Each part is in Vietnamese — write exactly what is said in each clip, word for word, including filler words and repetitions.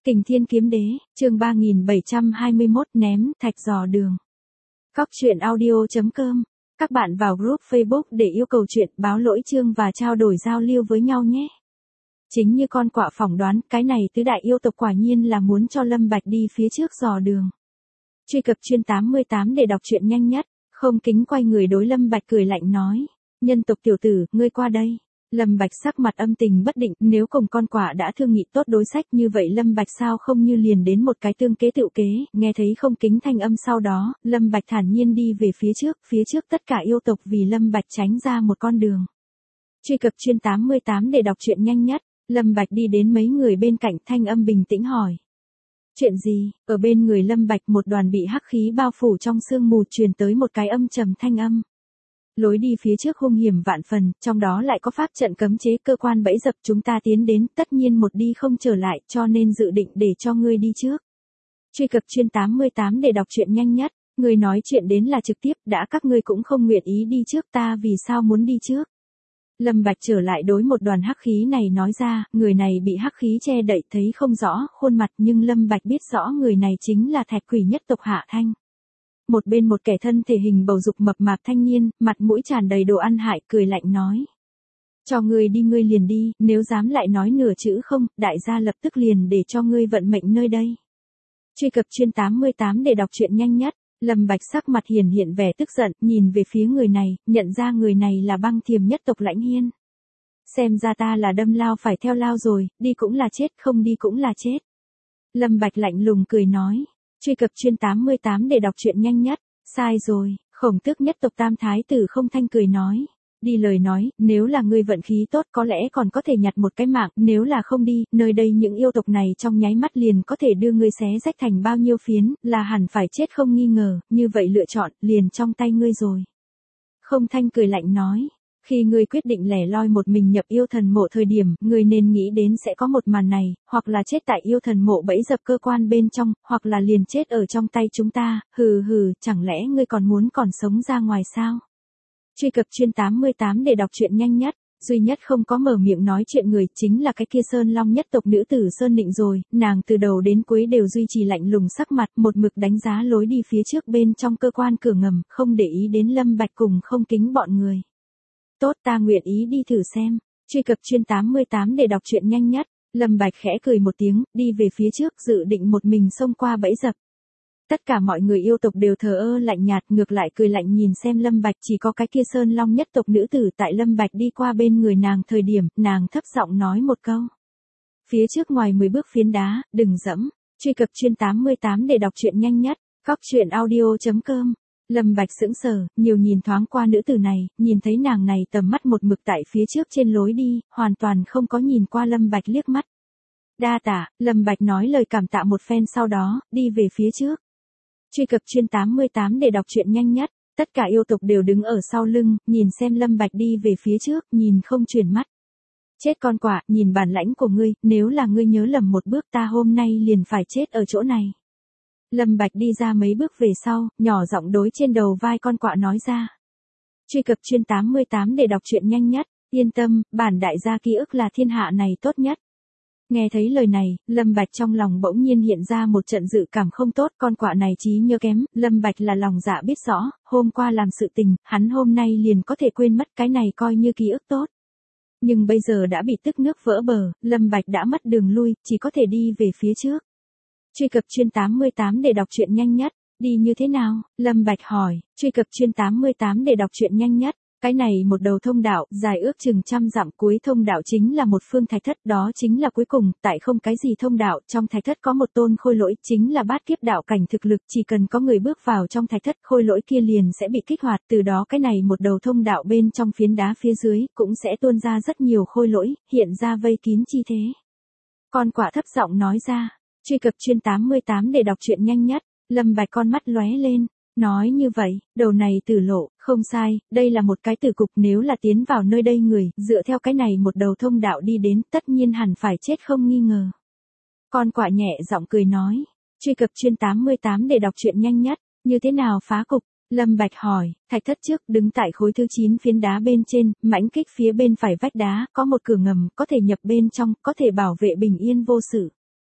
Kình Thiên Kiếm Đế, chương ba nghìn bảy trăm hai mươi mốt ném thạch dò đường. Cóc truyện audio chấm com. Các bạn vào group Facebook để yêu cầu chuyện, báo lỗi chương và trao đổi giao lưu với nhau nhé. Chính như con quạ phỏng đoán, cái này tứ đại yêu tộc quả nhiên là muốn cho Lâm Bạch đi phía trước dò đường. Truy cập chuyên tám mươi tám để đọc truyện nhanh nhất, không kính quay người đối Lâm Bạch cười lạnh nói. Nhân tộc tiểu tử, ngươi qua đây. Lâm Bạch sắc mặt âm tình bất định, nếu cùng con quạ đã thương nghị tốt đối sách như vậy Lâm Bạch sao không như liền đến một cái tương kế tựu kế, nghe thấy không kính thanh âm sau đó, Lâm Bạch thản nhiên đi về phía trước, phía trước tất cả yêu tộc vì Lâm Bạch tránh ra một con đường. Truy cập chuyên tám mươi tám để đọc truyện nhanh nhất, Lâm Bạch đi đến mấy người bên cạnh thanh âm bình tĩnh hỏi. Chuyện gì? Ở bên người Lâm Bạch một đoàn bị hắc khí bao phủ trong sương mù truyền tới một cái âm trầm thanh âm. Lối đi phía trước hung hiểm vạn phần, trong đó lại có pháp trận cấm chế cơ quan bẫy dập chúng ta tiến đến, tất nhiên một đi không trở lại, cho nên dự định để cho ngươi đi trước. Truy cập chuyên tám mươi tám để đọc truyện nhanh nhất, người nói chuyện đến là trực tiếp, đã các ngươi cũng không nguyện ý đi trước ta vì sao muốn đi trước. Lâm Bạch trở lại đối một đoàn hắc khí này nói ra, người này bị hắc khí che đậy thấy không rõ khuôn mặt nhưng Lâm Bạch biết rõ người này chính là Thạch Quỷ nhất tộc Hạ Thanh. Một bên một kẻ thân thể hình bầu dục mập mạp thanh niên, mặt mũi tràn đầy đồ ăn hại, cười lạnh nói. Cho ngươi đi ngươi liền đi, nếu dám lại nói nửa chữ không, đại gia lập tức liền để cho ngươi vận mệnh nơi đây. Truy cập chuyên tám mươi tám để đọc truyện nhanh nhất, Lâm Bạch sắc mặt hiển hiện vẻ tức giận, nhìn về phía người này, nhận ra người này là Băng Thiềm nhất tộc Lãnh Hiên. Xem ra ta là đâm lao phải theo lao rồi, đi cũng là chết, không đi cũng là chết. Lâm Bạch lạnh lùng cười nói. Truy cập chuyên tám mươi tám để đọc truyện nhanh nhất, sai rồi, Khổng Tước nhất tộc Tam Thái tử Không Thanh cười nói. Đi lời nói, nếu là ngươi vận khí tốt có lẽ còn có thể nhặt một cái mạng, nếu là không đi, nơi đây những yêu tộc này trong nháy mắt liền có thể đưa ngươi xé rách thành bao nhiêu phiến, là hẳn phải chết không nghi ngờ, như vậy lựa chọn, liền trong tay ngươi rồi. Không Thanh cười lạnh nói. Khi ngươi quyết định lẻ loi một mình nhập yêu thần mộ thời điểm, ngươi nên nghĩ đến sẽ có một màn này, hoặc là chết tại yêu thần mộ bẫy dập cơ quan bên trong, hoặc là liền chết ở trong tay chúng ta, hừ hừ, chẳng lẽ ngươi còn muốn còn sống ra ngoài sao? Truy cập chuyên tám mươi tám để đọc truyện nhanh nhất, duy nhất không có mở miệng nói chuyện người chính là cái kia Sơn Long nhất tộc nữ tử Sơn Nịnh rồi, nàng từ đầu đến cuối đều duy trì lạnh lùng sắc mặt, một mực đánh giá lối đi phía trước bên trong cơ quan cửa ngầm, không để ý đến Lâm Bạch cùng không kính bọn người. Tốt ta nguyện ý đi thử xem. Truy cập chuyên tám mươi tám để đọc truyện nhanh nhất, Lâm Bạch khẽ cười một tiếng, đi về phía trước dự định một mình xông qua bẫy dập. Tất cả mọi người yêu tộc đều thờ ơ lạnh nhạt ngược lại cười lạnh nhìn xem Lâm Bạch chỉ có cái kia Sơn Long nhất tộc nữ tử tại Lâm Bạch đi qua bên người nàng thời điểm, nàng thấp giọng nói một câu. Phía trước ngoài mười bước phiến đá, đừng dẫm. Truy cập chuyên tám mươi tám để đọc truyện nhanh nhất, cóc truyện audio chấm com. Lâm Bạch sững sờ, nhiều nhìn thoáng qua nữ tử này, nhìn thấy nàng này tầm mắt một mực tại phía trước trên lối đi, hoàn toàn không có nhìn qua Lâm Bạch liếc mắt. Đa tạ, Lâm Bạch nói lời cảm tạ một phen sau đó, đi về phía trước. Truy cập chuyên tám mươi tám để đọc truyện nhanh nhất, tất cả yêu tộc đều đứng ở sau lưng, nhìn xem Lâm Bạch đi về phía trước, nhìn không chuyển mắt. Chết con quạ, nhìn bản lãnh của ngươi, nếu là ngươi nhớ lầm một bước ta hôm nay liền phải chết ở chỗ này. Lâm Bạch đi ra mấy bước về sau, nhỏ giọng đối trên đầu vai con quạ nói ra. Truy cập chuyên tám mươi tám để đọc truyện nhanh nhất, yên tâm, bản đại gia ký ức là thiên hạ này tốt nhất. Nghe thấy lời này, Lâm Bạch trong lòng bỗng nhiên hiện ra một trận dự cảm không tốt, con quạ này trí nhớ kém, Lâm Bạch là lòng dạ biết rõ, hôm qua làm sự tình, hắn hôm nay liền có thể quên mất cái này coi như ký ức tốt. Nhưng bây giờ đã bị tức nước vỡ bờ, Lâm Bạch đã mất đường lui, chỉ có thể đi về phía trước. Truy cập chuyên tám mươi tám để đọc truyện nhanh nhất, đi như thế nào? Lâm Bạch hỏi, truy cập chuyên tám mươi tám để đọc truyện nhanh nhất, cái này một đầu thông đạo, dài ước chừng trăm dặm cuối thông đạo chính là một phương thạch thất, đó chính là cuối cùng, tại không cái gì thông đạo, trong thạch thất có một tôn khôi lỗi, chính là bát kiếp đạo cảnh thực lực, chỉ cần có người bước vào trong thạch thất, khôi lỗi kia liền sẽ bị kích hoạt, từ đó cái này một đầu thông đạo bên trong phiến đá phía dưới, cũng sẽ tuôn ra rất nhiều khôi lỗi, hiện ra vây kín chi thế. Con quạ thấp giọng nói ra. Truy cập chuyên tám mươi tám để đọc truyện nhanh nhất, Lâm Bạch con mắt lóe lên, nói như vậy, đầu này tử lộ, không sai, đây là một cái tử cục nếu là tiến vào nơi đây người, dựa theo cái này một đầu thông đạo đi đến, tất nhiên hẳn phải chết không nghi ngờ. Con quạ nhẹ giọng cười nói, truy cập chuyên tám mươi tám để đọc truyện nhanh nhất, như thế nào phá cục? Lâm Bạch hỏi, thạch thất trước đứng tại khối thứ chín phiến đá bên trên, mãnh kích phía bên phải vách đá, có một cửa ngầm, có thể nhập bên trong, có thể bảo vệ bình yên vô sự.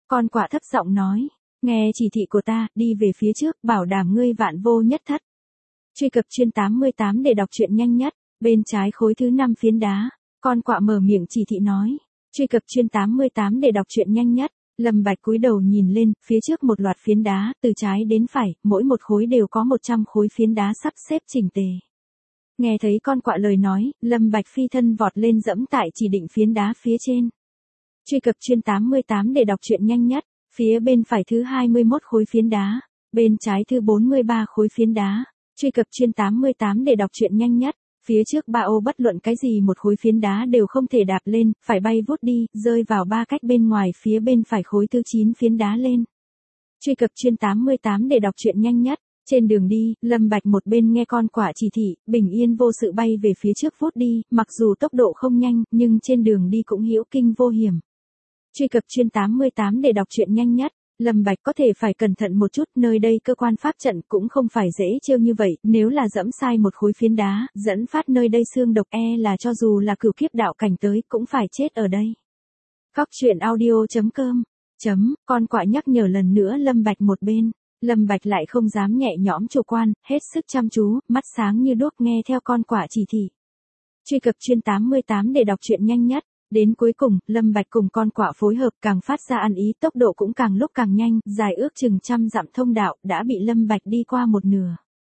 Con quạ thấp giọng nói, nghe chỉ thị của ta, đi về phía trước, bảo đảm ngươi vạn vô nhất thất. Truy cập chuyên tám mươi tám để đọc truyện nhanh nhất, bên trái khối thứ năm phiến đá, con quạ mở miệng chỉ thị nói. Truy cập chuyên tám mươi tám để đọc truyện nhanh nhất, Lâm Bạch cúi đầu nhìn lên, phía trước một loạt phiến đá, từ trái đến phải, mỗi một khối đều có một trăm khối phiến đá sắp xếp chỉnh tề. Nghe thấy con quạ lời nói, Lâm Bạch phi thân vọt lên dẫm tại chỉ định phiến đá phía trên. Truy cập chuyên tám mươi tám để đọc truyện nhanh nhất, phía bên phải thứ hai mươi mốt khối phiến đá, bên trái thứ bốn mươi ba khối phiến đá. Truy cập chuyên tám mươi tám để đọc truyện nhanh nhất, phía trước ba ô bất luận cái gì một khối phiến đá đều không thể đạp lên, phải bay vút đi, rơi vào ba cách bên ngoài phía bên phải khối thứ chín phiến đá lên. Truy cập chuyên tám mươi tám để đọc truyện nhanh nhất, trên đường đi, Lâm Bạch một bên nghe con quạ chỉ thị, bình yên vô sự bay về phía trước vút đi, mặc dù tốc độ không nhanh, nhưng trên đường đi cũng hữu kinh vô hiểm. Truy cập chuyên tám mươi tám để đọc truyện nhanh nhất, Lâm Bạch có thể phải cẩn thận một chút, nơi đây cơ quan pháp trận cũng không phải dễ trêu như vậy, nếu là dẫm sai một khối phiến đá, dẫn phát nơi đây xương độc e là cho dù là cửu kiếp đạo cảnh tới, cũng phải chết ở đây. Cóc truyện audio chấm com, chấm, con quạ nhắc nhở lần nữa Lâm Bạch một bên, Lâm Bạch lại không dám nhẹ nhõm chủ quan, hết sức chăm chú, mắt sáng như đuốc nghe theo con quạ chỉ thị. Truy cập chuyên tám mươi tám để đọc truyện nhanh nhất. Đến cuối cùng, Lâm Bạch cùng con quạ phối hợp càng phát ra ăn ý, tốc độ cũng càng lúc càng nhanh, dài ước chừng trăm dặm thông đạo, đã bị Lâm Bạch đi qua một nửa.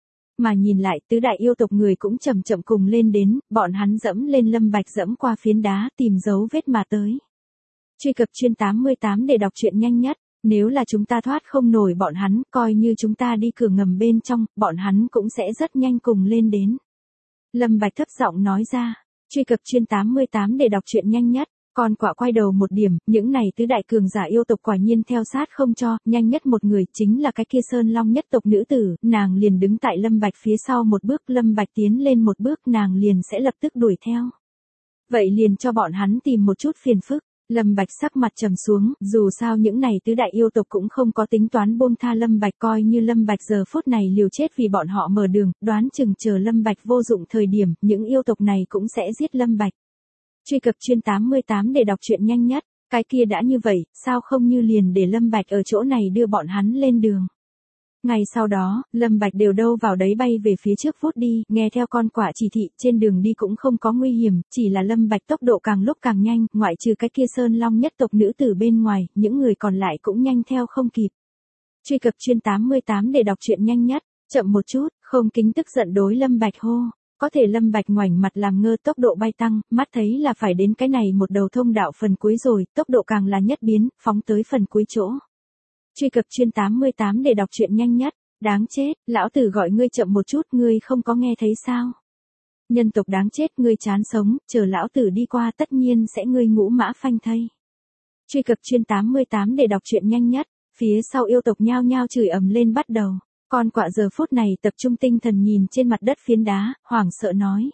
Mà nhìn lại, tứ đại yêu tộc người cũng chậm chậm cùng lên đến, bọn hắn dẫm lên Lâm Bạch dẫm qua phiến đá, tìm dấu vết mà tới. Truy cập chuyên tám mươi tám để đọc truyện nhanh nhất, nếu là chúng ta thoát không nổi bọn hắn, coi như chúng ta đi cửa ngầm bên trong, bọn hắn cũng sẽ rất nhanh cùng lên đến. Lâm Bạch thấp giọng nói ra. Truy cập chuyên tám mươi tám để đọc truyện nhanh nhất, con quạ quay đầu một điểm, những này tứ đại cường giả yêu tộc quả nhiên theo sát không cho, nhanh nhất một người chính là cái kia Sơn Long nhất tộc nữ tử, nàng liền đứng tại Lâm Bạch phía sau một bước, Lâm Bạch tiến lên một bước, nàng liền sẽ lập tức đuổi theo. Vậy liền cho bọn hắn tìm một chút phiền phức. Lâm Bạch sắc mặt trầm xuống, dù sao những này tứ đại yêu tộc cũng không có tính toán buông tha Lâm Bạch, coi như Lâm Bạch giờ phút này liều chết vì bọn họ mở đường, đoán chừng chờ Lâm Bạch vô dụng thời điểm, những yêu tộc này cũng sẽ giết Lâm Bạch. Truy cập chuyên tám mươi tám để đọc truyện nhanh nhất, cái kia đã như vậy, sao không như liền để Lâm Bạch ở chỗ này đưa bọn hắn lên đường. Ngày sau đó, Lâm Bạch đều đâu vào đấy bay về phía trước vút đi, nghe theo con quạ chỉ thị, trên đường đi cũng không có nguy hiểm, chỉ là Lâm Bạch tốc độ càng lúc càng nhanh, ngoại trừ cái kia Sơn Long nhất tộc nữ tử bên ngoài, những người còn lại cũng nhanh theo không kịp. Truy cập chuyên tám mươi tám để đọc truyện nhanh nhất, chậm một chút, không kính tức giận đối Lâm Bạch hô. Có thể Lâm Bạch ngoảnh mặt làm ngơ, tốc độ bay tăng, mắt thấy là phải đến cái này một đầu thông đạo phần cuối rồi, tốc độ càng là nhất biến, phóng tới phần cuối chỗ. Truy cập chuyên tám mươi tám để đọc truyện nhanh nhất, đáng chết, lão tử gọi ngươi chậm một chút, ngươi không có nghe thấy sao? Nhân tộc đáng chết, ngươi chán sống, chờ lão tử đi qua tất nhiên sẽ ngươi ngũ mã phanh thây. Truy cập chuyên tám mươi tám để đọc truyện nhanh nhất, phía sau yêu tộc nhao nhao chửi ầm lên bắt đầu. Con quạ giờ phút này tập trung tinh thần nhìn trên mặt đất phiến đá, hoảng sợ nói.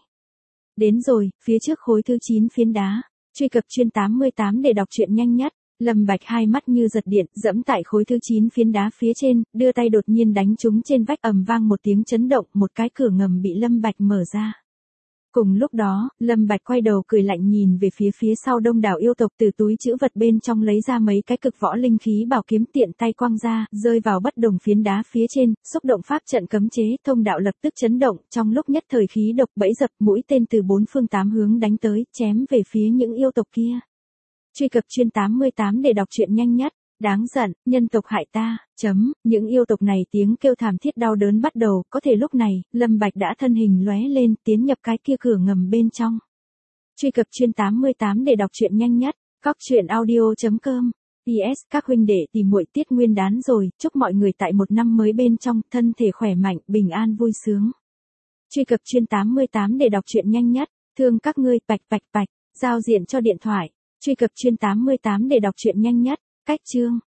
Đến rồi, phía trước khối thứ chín phiến đá. Truy cập chuyên tám mươi tám để đọc truyện nhanh nhất. Lâm Bạch hai mắt như giật điện, dẫm tại khối thứ chín phiến đá phía trên, đưa tay đột nhiên đánh trúng trên vách, ầm vang một tiếng chấn động, một cái cửa ngầm bị Lâm Bạch mở ra. Cùng lúc đó, Lâm Bạch quay đầu cười lạnh nhìn về phía phía sau đông đảo yêu tộc, từ túi trữ vật bên trong lấy ra mấy cái cực võ linh khí bảo kiếm, tiện tay quăng ra, rơi vào bất đồng phiến đá phía trên, xúc động pháp trận cấm chế, thông đạo lập tức chấn động, trong lúc nhất thời khí độc bẫy dập, mũi tên từ bốn phương tám hướng đánh tới, chém về phía những yêu tộc kia. Truy cập chuyên tám mươi tám để đọc truyện nhanh nhất, đáng giận, nhân tộc hại ta, chấm, những yêu tộc này tiếng kêu thảm thiết đau đớn bắt đầu, có thể lúc này, Lâm Bạch đã thân hình lóe lên, tiến nhập cái kia cửa ngầm bên trong. Truy cập chuyên tám mươi tám để đọc truyện nhanh nhất, cóc truyện audio chấm com. pê ét các huynh đệ tìm muội tiết nguyên đán rồi, chúc mọi người tại một năm mới bên trong, thân thể khỏe mạnh, bình an vui sướng. Truy cập chuyên tám mươi tám để đọc truyện nhanh nhất, thương các ngươi, bạch bạch bạch, giao diện cho điện thoại. Truy cập chuyên tám mươi tám để đọc truyện nhanh nhất, cách chương.